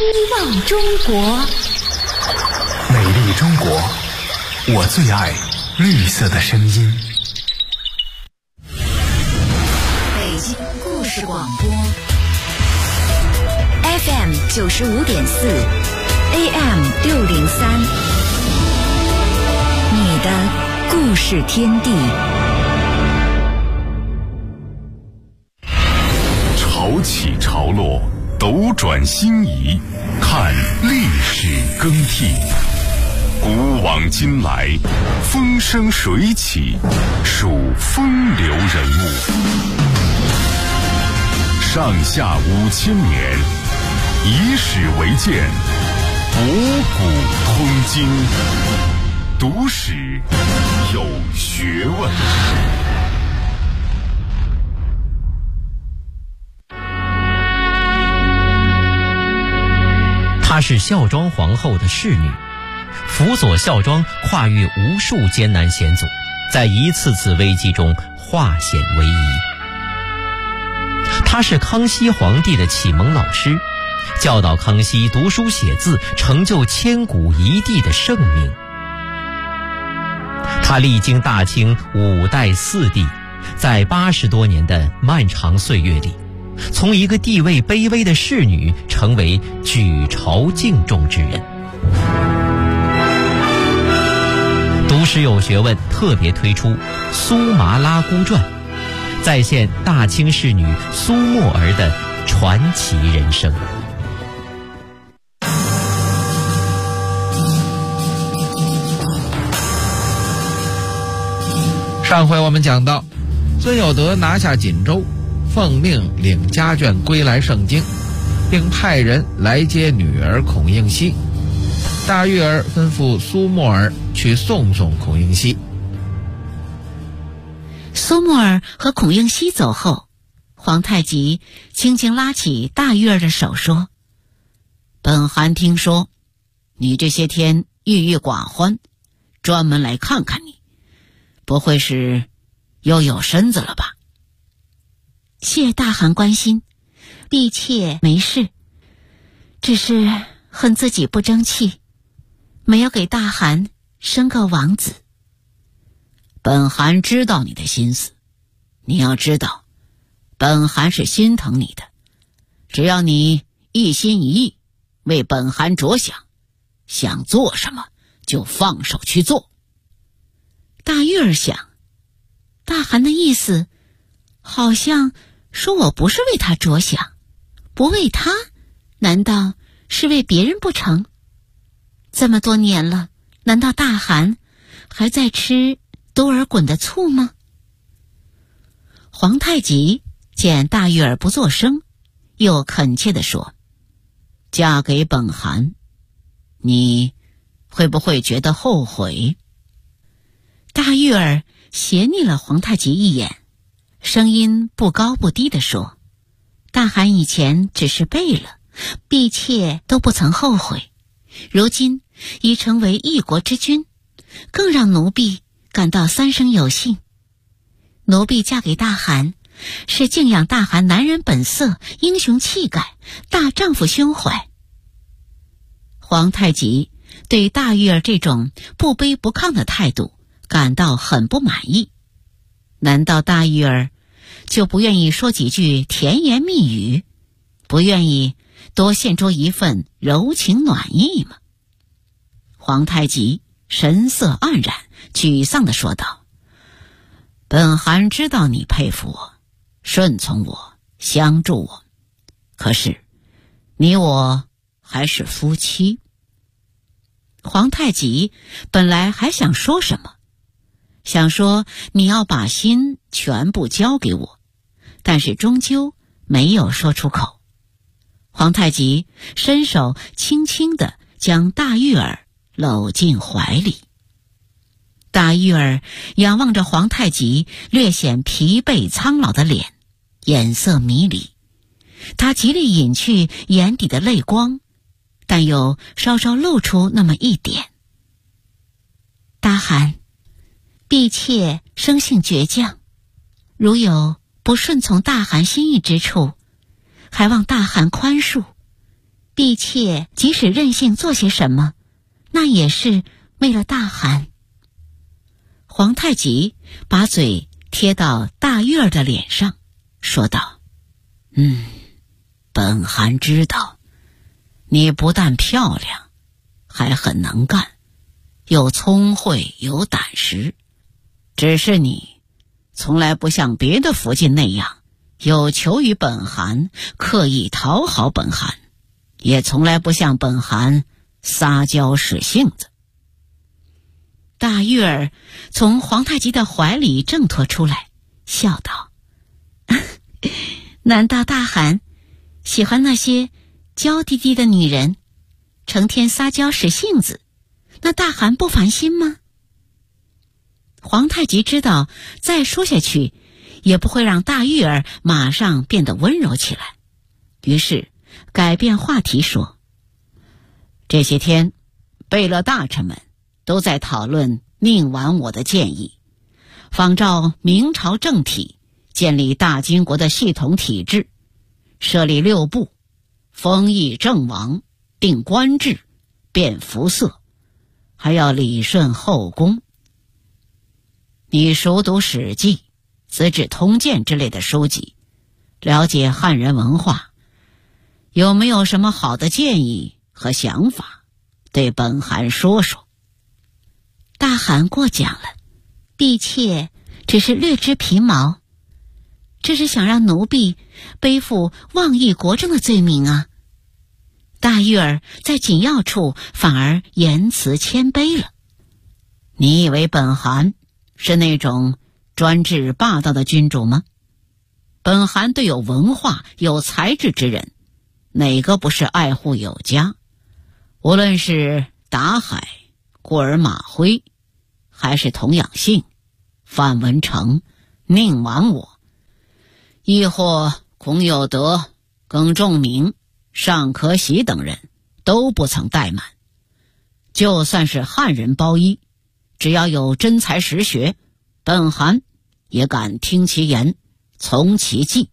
望中国， 美丽中国，我最爱绿色的声音。 北京故事广播 FM 95.4 AM 603，你的故事天地。 潮起潮落，斗转星移，看历史更替。古往今来，风生水起，数风流人物。上下5000年，以史为鉴，博古通今，读史有学问。 她是孝庄皇后的侍女，辅佐孝庄跨越无数艰难险阻，在一次次危机中化险为夷。她是康熙皇帝的启蒙老师，教导康熙读书写字，成就千古一帝的盛名。她历经大清5代4帝，在80多年的漫长岁月里，从一个地位卑微的侍女成为举朝敬重之人。读史有学问特别推出《苏麻拉姑传》，再现大清侍女苏沫儿的传奇人生。 上回我们讲到，孙有德拿下锦州，奉命领家眷归来盛京，并派人来接女儿孔应熙。大玉儿吩咐苏沫儿去送孔应熙。 苏沫儿和孔应熙走后，皇太极轻轻拉起大玉儿的手说：“本汗听说你这些天郁郁寡欢，专门来看看你，不会是又有身子了吧？”“谢大汗关心，婢妾没事，只是恨自己不争气，没有给大汗生个王子。”“本汗知道你的心思，你要知道，本汗是心疼你的，只要你一心一意为本汗着想，想做什么就放手去做。”大玉儿想，大汗的意思好像说我不是为他着想，不为他，难道是为别人不成？这么多年了，难道大汗还在吃多尔衮的醋吗？皇太极见大玉儿不作声，又恳切地说：“嫁给本汗，你会不会觉得后悔？”大玉儿斜睨了皇太极一眼，声音不高不低地说：“大汗以前只是背了，婢妾都不曾后悔，如今已成为一国之君，更让奴婢感到三生有幸。奴婢嫁给大汗，是敬仰大汗男人本色、英雄气概、大丈夫胸怀。”皇太极对大玉儿这种不卑不亢的态度感到很不满意。难道大玉儿就不愿意说几句甜言蜜语，不愿意多献出一份柔情暖意吗？皇太极神色黯然，沮丧地说道：“本汗知道你佩服我，顺从我，相助我，可是你我还是夫妻。”皇太极本来还想说什么，想说你要把心全部交给我，但是终究没有说出口。皇太极伸手轻轻地将大玉儿搂进怀里。大玉儿仰望着皇太极略显疲惫苍老的脸，眼色迷离。她极力隐去眼底的泪光，但又稍稍露出那么一点。“大汗，婢妾生性倔强，如有不顺从大汗心意之处，还望大汗宽恕。 婢妾即使任性做些什么，那也是为了大汗。皇太极把嘴贴到大玉儿的脸上，说道：本汗知道，你不但漂亮，还很能干，又聪慧有胆识，只是你从来不像别的福晋那样有求于本汗，刻意讨好本汗，也从来不像本汗撒娇使性子。大玉儿从皇太极的怀里挣脱出来，笑道：难道大汗喜欢那些娇滴滴的女人，成天撒娇使性子，那大汗不烦心吗？皇太极知道再说下去也不会让大玉儿马上变得温柔起来，于是改变话题说：这些天贝勒大臣们都在讨论宁王我的建议，仿照明朝政体，建立大金国的系统体制，设立6部，封邑正王，定官制，变服色，还要理顺后宫。你熟读《史记》《资治通鉴》之类的书籍，了解汉人文化，有没有什么好的建议和想法，对本汗说说？大汗过奖了，婢妾只是略知皮毛，这是想让奴婢背负妄议国政的罪名啊。大玉儿在紧要处反而言辞谦卑了。你以为本汗是那种专制霸道的君主吗？本汗对有文化有才智之人，哪个不是爱护有加？无论是达海、过尔马辉，还是童养性、范文成、宁王我，亦或孔有德、耿仲明、尚可喜等人，都不曾怠慢。就算是汉人包衣，只要有真才实学，本汗也敢听其言，从其计。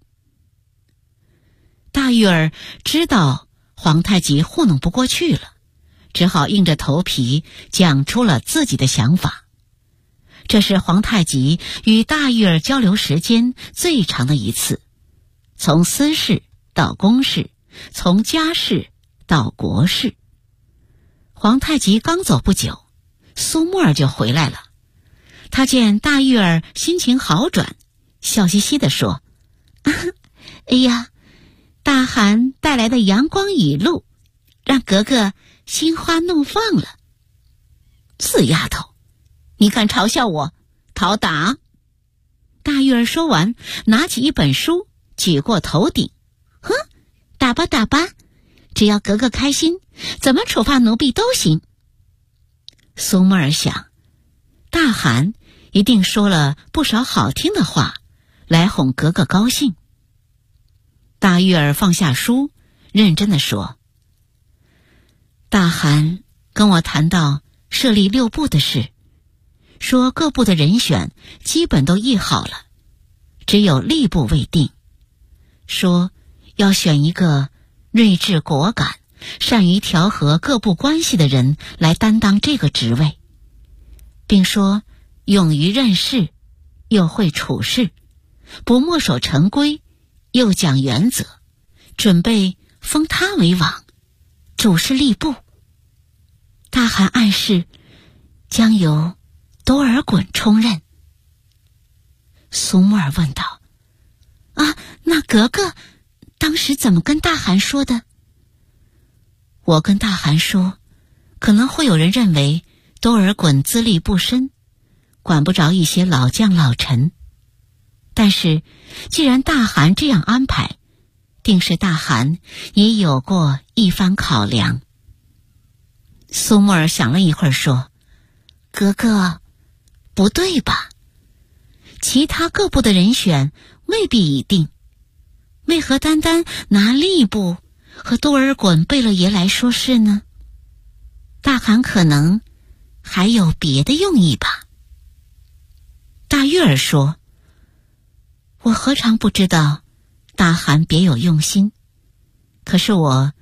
大玉儿知道皇太极糊弄不过去了，只好硬着头皮讲出了自己的想法。这是皇太极与大玉儿交流时间最长的一次，从私事到公事，从家事到国事。皇太极刚走不久，苏沫儿就回来了。他见大玉儿心情好转，笑嘻嘻地说：哎呀，大汗带来的阳光雨露，让格格心花怒放了。死丫头，你敢嘲笑我，讨打！大玉儿说完，拿起一本书举过头顶，打吧打吧，只要格格开心，怎么处罚奴婢都行。苏沫儿想，大汗一定说了不少好听的话来哄格格高兴。大玉儿放下书，认真地说：大汗跟我谈到设立6部的事，说各部的人选基本都议好了，只有吏部未定，说要选一个睿智果敢、善于调和各部关系的人来担当这个职位，并说勇于任事，又会处事，不墨守成规，又讲原则，准备封他为王，主事吏部。大汗暗示将由多尔衮充任。苏沫儿问道：那格格当时怎么跟大汗说的？我跟大汗说，可能会有人认为多尔衮资历不深，管不着一些老将老臣，但是既然大汗这样安排，定是大汗也有过一番考量。苏沫儿想了一会儿说：格格，不对吧？其他各部的人选未必已定，为何单单拿吏部和多尔衮贝勒爷来说事呢？大汗可能还有别的用意吧。大玉儿说：我何尝不知道大汗别有用心，可是我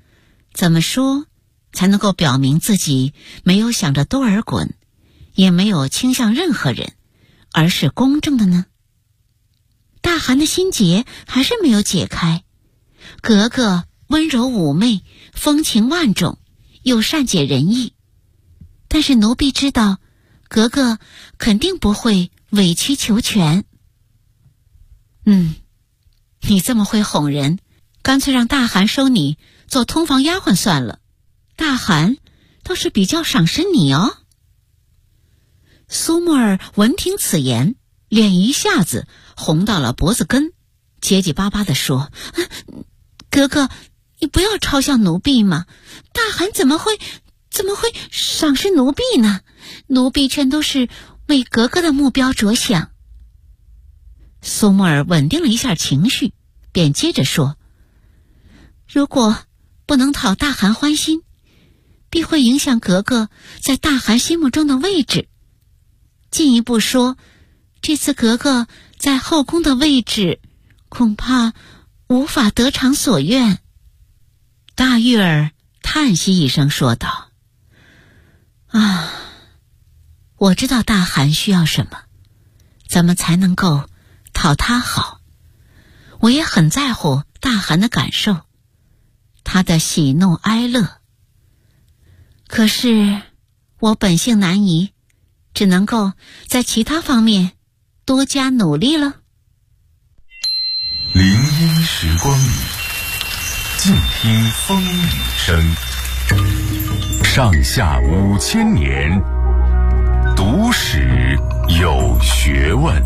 怎么说才能够表明自己没有想着多尔衮，也没有倾向任何人，而是公正的呢？大汗的心结还是没有解开。格格温柔妩媚，风情万种，又善解人意，但是奴婢知道格格肯定不会委曲求全。你这么会哄人，干脆让大汗收你做通房丫鬟算了，大汗倒是比较赏识你哦。苏沫儿闻听此言，脸一下子红到了脖子根，结结巴巴地说：格格，你不要嘲笑奴婢嘛，大汗怎么会赏识奴婢呢？奴婢全都是为格格的目标着想。苏沫儿稳定了一下情绪，便接着说：如果不能讨大汗欢心，必会影响格格在大汗心目中的位置。进一步说，这次格格在后宫的位置恐怕无法得偿所愿。大玉儿叹息一声说道：我知道大汗需要什么，怎么才能够讨他好。我也很在乎大汗的感受，他的喜怒哀乐。可是我本性难移，只能够在其他方面多加努力了。 林荫时光里，静听风雨声。上下5000年，读史有学问。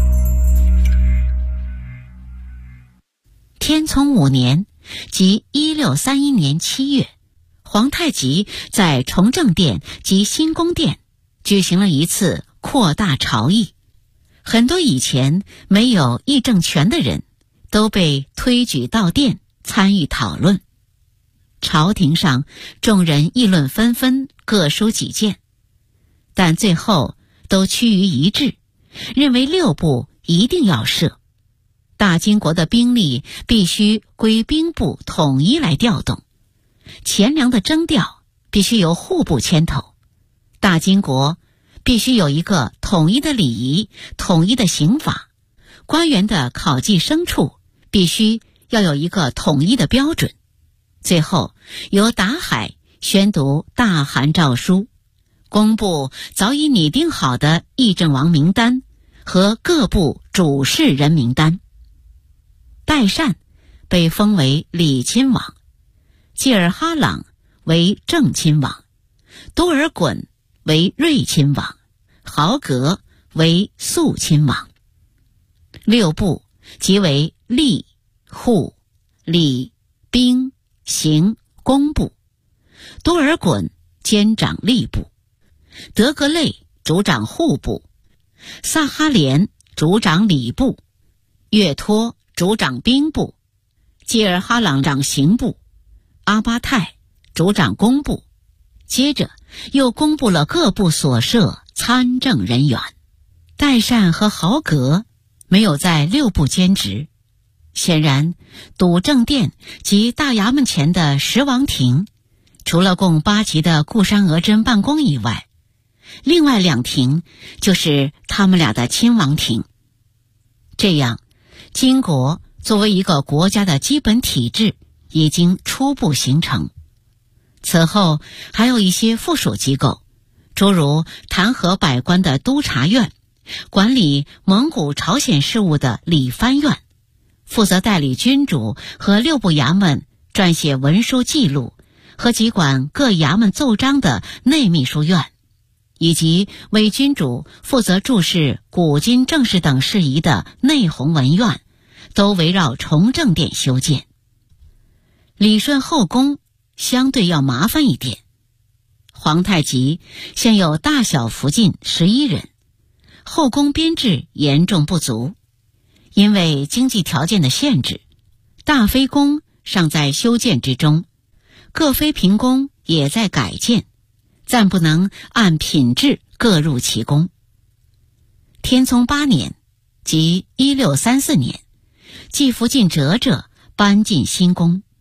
天聪5年，即1631年7月，皇太极在崇政殿及新宫殿举行了一次扩大朝议，很多以前没有议政权的人都被推举到殿参与讨论。朝廷上众人议论纷纷，各抒己见，但最后都趋于一致，认为6部一定要设，大金国的兵力必须归兵部统一来调动，钱粮的征调必须由户部牵头，大金国必须有一个统一的礼仪、统一的刑法，官员的考绩牲畜必须要有一个统一的标准。最后由达海宣读大汗诏书，公布早已拟定好的议政王名单和各部主事人名单。代善被封为礼亲王，济尔哈朗为正亲王，多尔衮为睿亲王，豪格为肃亲王。6部即为吏、户、礼、兵、刑、工部。多尔衮兼掌吏部，德格类主掌户部，萨哈连主掌礼部，岳托主掌兵部，济尔哈朗掌刑部，阿巴泰主掌工部。接着又公布了各部所设参政人员。代善和豪格没有在6部兼职，显然笃政殿及大衙门前的十王庭，除了供8级的固山额真办公以外，另外2庭就是他们俩的亲王庭。这样，金国作为一个国家的基本体制已经初步形成。此后还有一些附属机构，诸如弹劾百官的督察院，管理蒙古朝鲜事务的理藩院，负责代理君主和6部衙门撰写文书记录和集管各衙门奏章的内秘书院，以及为君主负责注释古今政事等事宜的内弘文院，都围绕崇政殿修建。理顺后宫相对要麻烦一点，皇太极现有大小福晋11人，后宫编制严重不足。因为经济条件的限制，大妃宫尚在修建之中，各妃嫔宫也在改建，暂不能按品质各入其宫。天聪8年，即1634年，继福晋哲搬进新宫，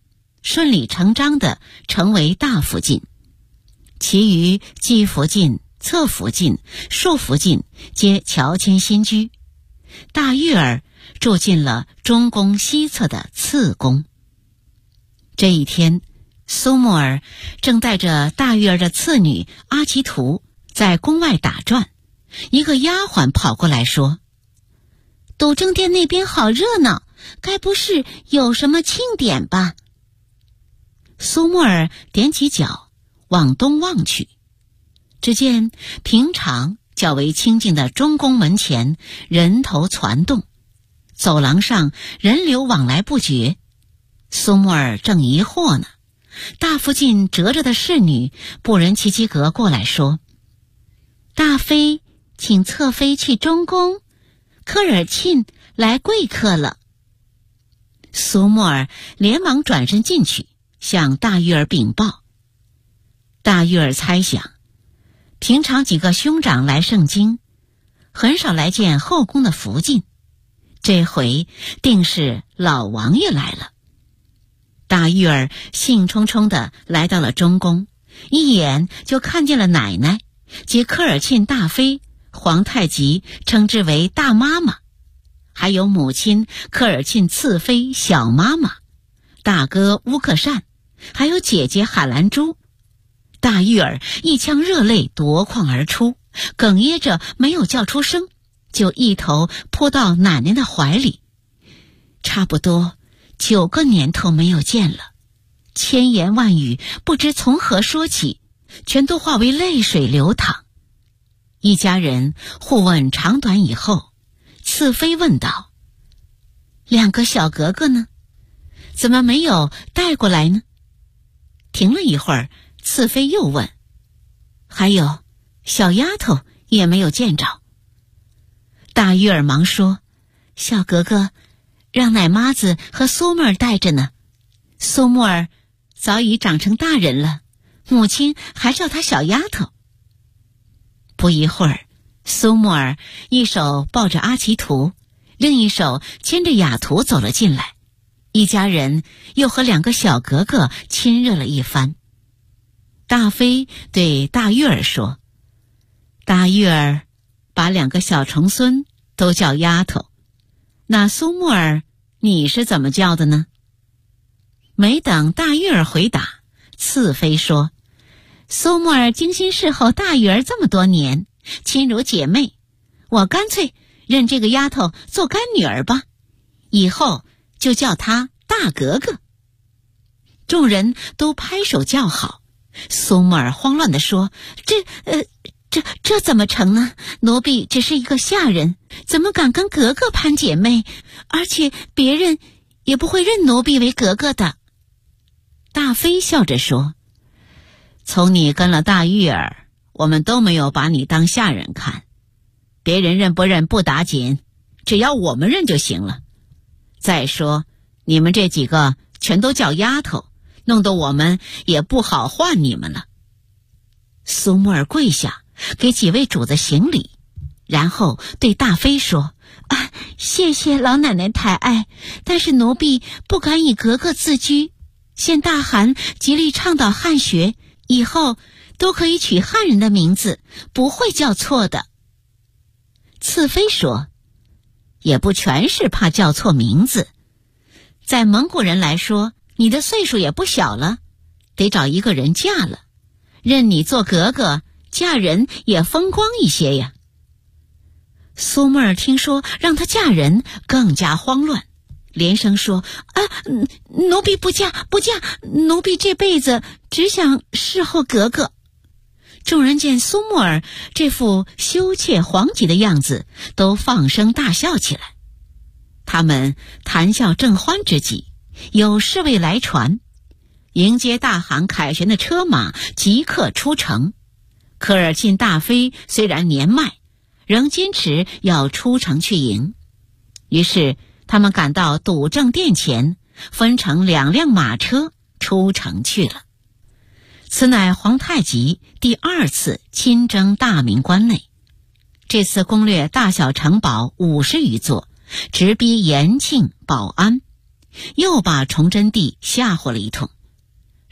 顺理成章地成为大福晋，其余季福晋、侧福晋、庶福晋皆乔迁新居。大玉儿住进了中宫西侧的次宫。这一天，苏木儿正带着大玉儿的次女阿奇图在宫外打转，一个丫鬟跑过来说：“赌正殿那边好热闹，该不是有什么庆典吧？”苏木儿踮起脚往东望去，只见平常较为清静的中宫门前人头攒动，走廊上人流往来不绝。苏木儿正疑惑呢，大福晋折着的侍女布仁奇基格过来说：“大妃请侧妃去中宫，科尔沁来贵客了。”苏木儿连忙转身进去，向大玉儿禀报。大玉儿猜想，平常几个兄长来盛京，很少来见后宫的福晋，这回定是老王爷来了。大玉儿兴冲冲地来到了中宫，一眼就看见了奶奶及科尔沁大妃，皇太极称之为大妈妈，还有母亲科尔沁次妃小妈妈，大哥乌克善，还有姐姐海兰珠。大玉儿一腔热泪夺眶而出，哽咽着没有叫出声，就一头扑到奶奶的怀里。差不多9个年头没有见了，千言万语不知从何说起，全都化为泪水流淌。一家人互问长短以后，次妃问道：“2个小格格呢？怎么没有带过来呢？”停了一会儿，次妃又问：“还有小丫头也没有见着。”大玉儿忙说：“小格格让奶妈子和苏木儿带着呢，苏木儿早已长成大人了，母亲还叫她小丫头。”不一会儿，苏木儿一手抱着阿奇图，另一手牵着雅图走了进来，一家人又和2个小格格亲热了一番。大妃对大玉儿说：“大玉儿把2个小重孙都叫丫头，那苏木儿你是怎么叫的呢？”没等大玉儿回答，次妃说：“苏木儿精心侍候大玉儿这么多年，亲如姐妹，我干脆认这个丫头做干女儿吧，以后就叫她大格格。”众人都拍手叫好。苏木儿慌乱地说：“这怎么成呢？奴婢只是一个下人，怎么敢跟格格攀姐妹？而且别人也不会认奴婢为格格的。”大妃笑着说：“从你跟了大玉儿，我们都没有把你当下人看，别人认不认不打紧，只要我们认就行了。再说你们这几个全都叫丫头，弄得我们也不好唤你们了。”苏木儿跪下给几位主子行礼，然后对大妃说：“谢谢老奶奶抬爱，但是奴婢不敢以格格自居，现大汗极力倡导汉学，以后都可以取汉人的名字，不会叫错的。”次妃说：“也不全是怕叫错名字，在蒙古人来说，你的岁数也不小了，得找一个人嫁了，认你做格格，嫁人也风光一些呀。”苏木儿听说让她嫁人，更加慌乱，连声说：“奴婢不嫁，奴婢这辈子只想侍候格格。”众人见苏木儿这副羞怯惶急的样子，都放声大笑起来。他们谈笑正欢之际，有侍卫来传，迎接大汗凯旋的车马即刻出城。科尔沁大妃虽然年迈，仍坚持要出城去迎。于是他们赶到笃正殿前，分成2辆马车出城去了。此乃皇太极第2次亲征大明关内，这次攻略大小城堡50余座，直逼延庆、保安，又把崇祯帝吓唬了一通。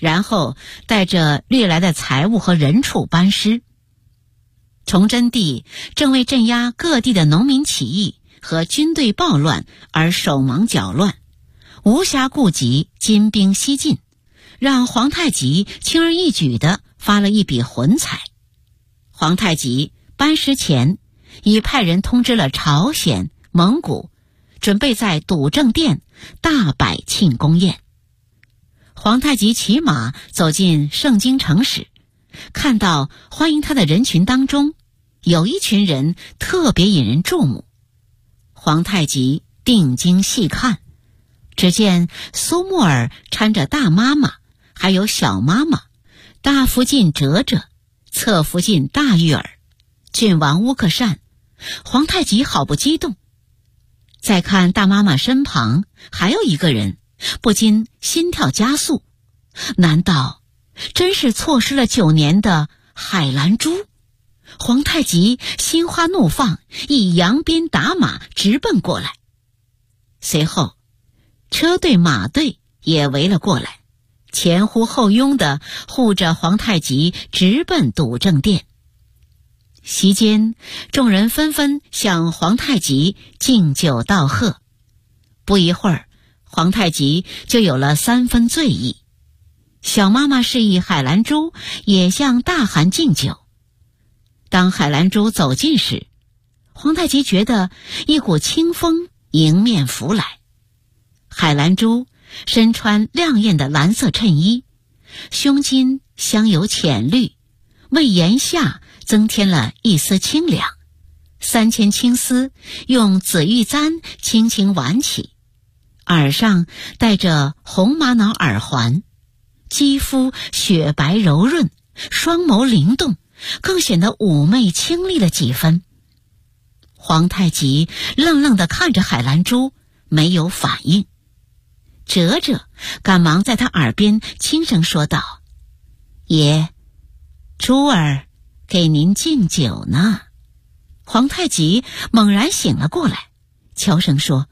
然后带着掠来的财物和人畜班师。崇祯帝正为镇压各地的农民起义和军队暴乱而手忙脚乱，无暇顾及金兵西进，让皇太极轻而易举地发了一笔浑财。皇太极班师前已派人通知了朝鲜、蒙古，准备在笃政殿大摆庆功宴。皇太极骑马走进盛京城时，看到欢迎他的人群当中有一群人特别引人注目。皇太极定睛细看，只见苏木儿搀着大妈妈还有小妈妈，大福晋哲哲，侧福晋大玉儿，郡王乌克善。皇太极好不激动。再看大妈妈身旁还有一个人，不禁心跳加速，难道真是错失了9年的海兰珠？皇太极心花怒放，一扬鞭打马直奔过来。随后车队马队也围了过来，前呼后拥地护着皇太极直奔笃政殿。席间，众人纷纷向皇太极敬酒道贺。不一会儿，皇太极就有了3分醉意。小妈妈示意海兰珠也向大汗敬酒。当海兰珠走近时，皇太极觉得一股清风迎面拂来。海兰珠身穿亮艳的蓝色衬衣，胸襟镶有浅绿，为檐下增添了一丝清凉。3000青丝用紫玉簪轻轻挽起，耳上戴着红玛瑙耳环，肌肤雪白柔润，双眸灵动，更显得妩媚清丽了几分。皇太极愣愣地看着海兰珠，没有反应。哲哲赶忙在他耳边轻声说道：“爷，珠儿给您敬酒呢。”皇太极猛然醒了过来，悄声说：“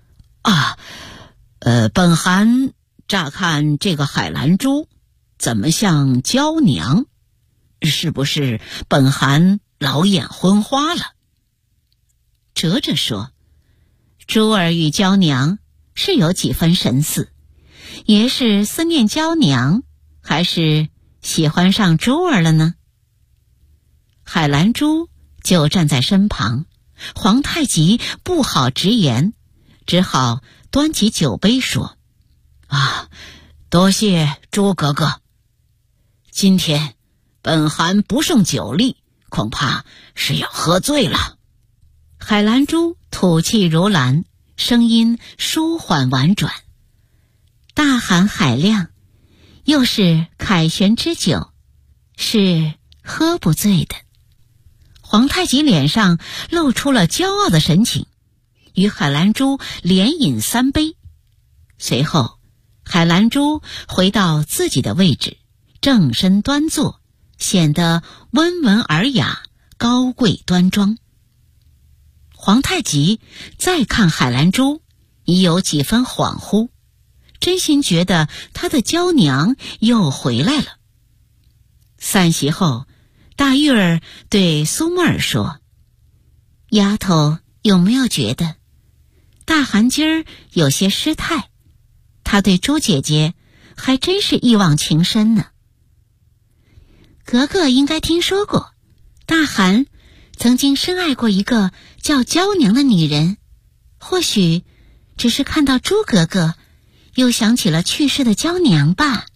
本汗乍看这个海兰珠怎么像娇娘？是不是本汗老眼昏花了？”哲哲说：“珠儿与娇娘是有几分神似，爷是思念娇娘，还是喜欢上珠儿了呢？”海兰珠就站在身旁，皇太极不好直言，只好端起酒杯说：“多谢朱格格，今天本汗不胜酒力，恐怕是要喝醉了。”海兰珠吐气如兰，声音舒缓婉转：“大汗海量，又是凯旋之酒，是喝不醉的。”皇太极脸上露出了骄傲的神情，与海兰珠连饮3杯。随后海兰珠回到自己的位置，正身端坐，显得温文尔雅，高贵端庄。皇太极再看海兰珠，已有几分恍惚，真心觉得他的娇娘又回来了。散席后，大玉儿对苏木儿说：“丫头有没有觉得大汗今儿有些失态？他对朱姐姐还真是一往情深呢。格格应该听说过，大汗曾经深爱过一个叫娇娘的女人，或许只是看到朱格格，又想起了去世的娇娘吧。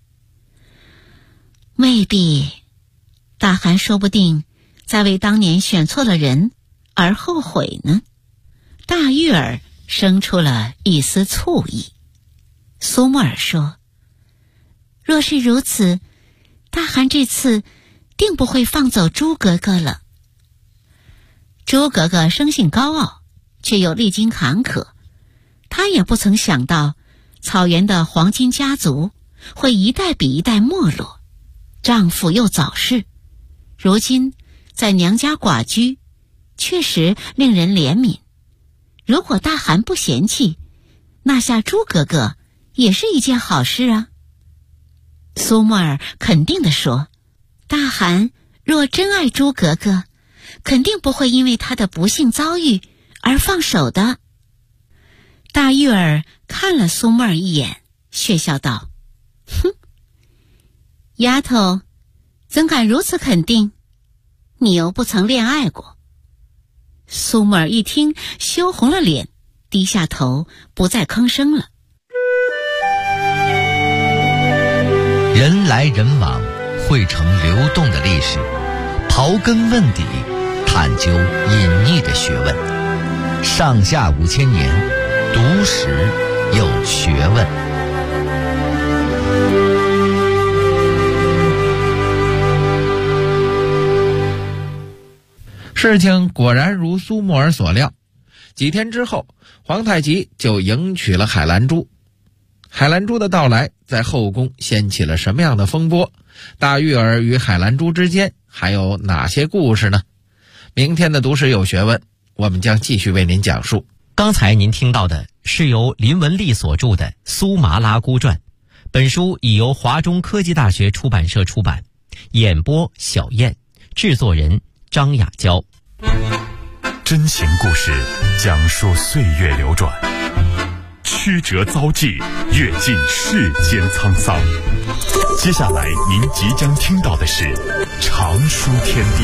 未必，大汗说不定在为当年选错了人而后悔呢。”大玉儿生出了一丝醋意。苏木儿说：“若是如此，大汗这次定不会放走朱格格了。”朱格格生性高傲，却又历经坎坷，她也不曾想到草原的黄金家族会一代比一代没落，丈夫又早逝，如今在娘家寡居，确实令人怜悯。如果大汗不嫌弃，纳下朱格格也是一件好事啊。 苏沫儿肯定地说，大汗若真爱朱格格，肯定不会因为他的不幸遭遇而放手的。大玉儿看了苏沫儿一眼，却笑道，哼，丫头怎敢如此肯定？你又不曾恋爱过。苏沫儿一听，羞红了脸，低下头，不再吭声了。 人来人往，汇成流动的历史，刨根问底，探究隐匿的学问。上下5000年，读史有学问。 事情果然如苏沫儿所料，几天之后，皇太极就迎娶了海兰珠。海兰珠的到来在后宫掀起了什么样的风波？大玉儿与海兰珠之间还有哪些故事呢？明天的读史有学问，我们将继续为您讲述。 刚才您听到的是由林文丽所著的《苏麻拉姑传》，本书已由华中科技大学出版社出版，演播小燕，制作人张雅娇。 真情故事，讲述岁月流转，曲折遭际，阅尽世间沧桑。接下来您即将听到的是《常书天地》。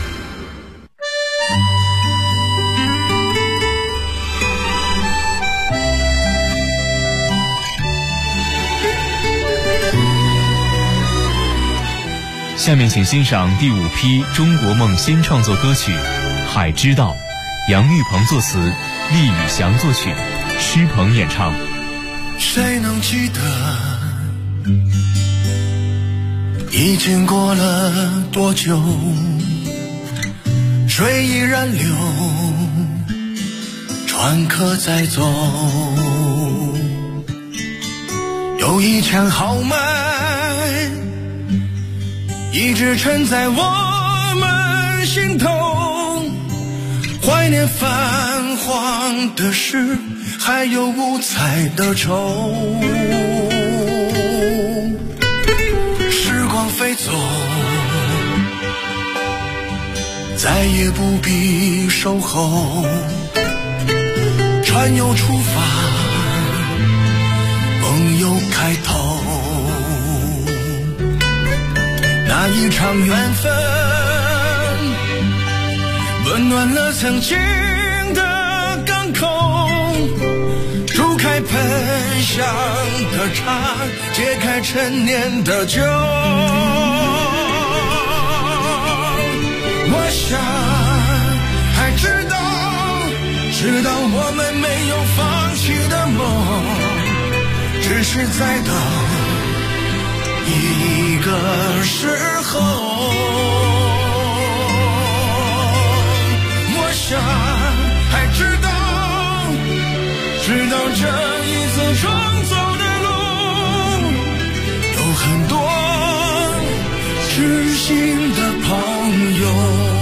下面请欣赏第5批中国梦新创作歌曲《海之道》，杨玉鹏作词，厉宇翔作曲，施鹏演唱。 谁能记得已经过了多久，水依然流，船可再走，有一腔豪迈一直沉在我们心头，怀念泛黄的诗，还有五彩的愁。时光飞走，再也不必守候，船又出发，梦又开头。那一场缘分温暖了曾经的港口，煮开喷香的茶，解开陈年的酒。我想还知道我们没有放弃的梦，只是在等一个时候。我想还知道这一次重走的路，有很多知心的朋友。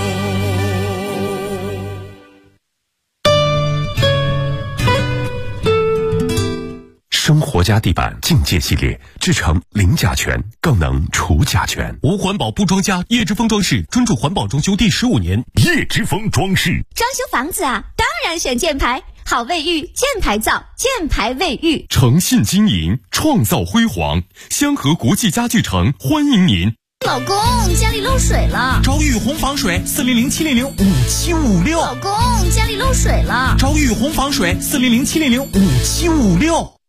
生活家地板境界系列，制成零甲醛，更能除甲醛。 无环保不装家，叶之峰装饰专注环保装修第15年。 叶之峰装饰装修房子啊，当然选箭牌，好卫浴，箭牌造，箭牌卫浴， 诚信经营，创造辉煌。香河国际家具城欢迎您。 老公，家里漏水了。 朝玉红防水400-700-5756。 老公，家里漏水了。 朝玉红防水400-700-5756。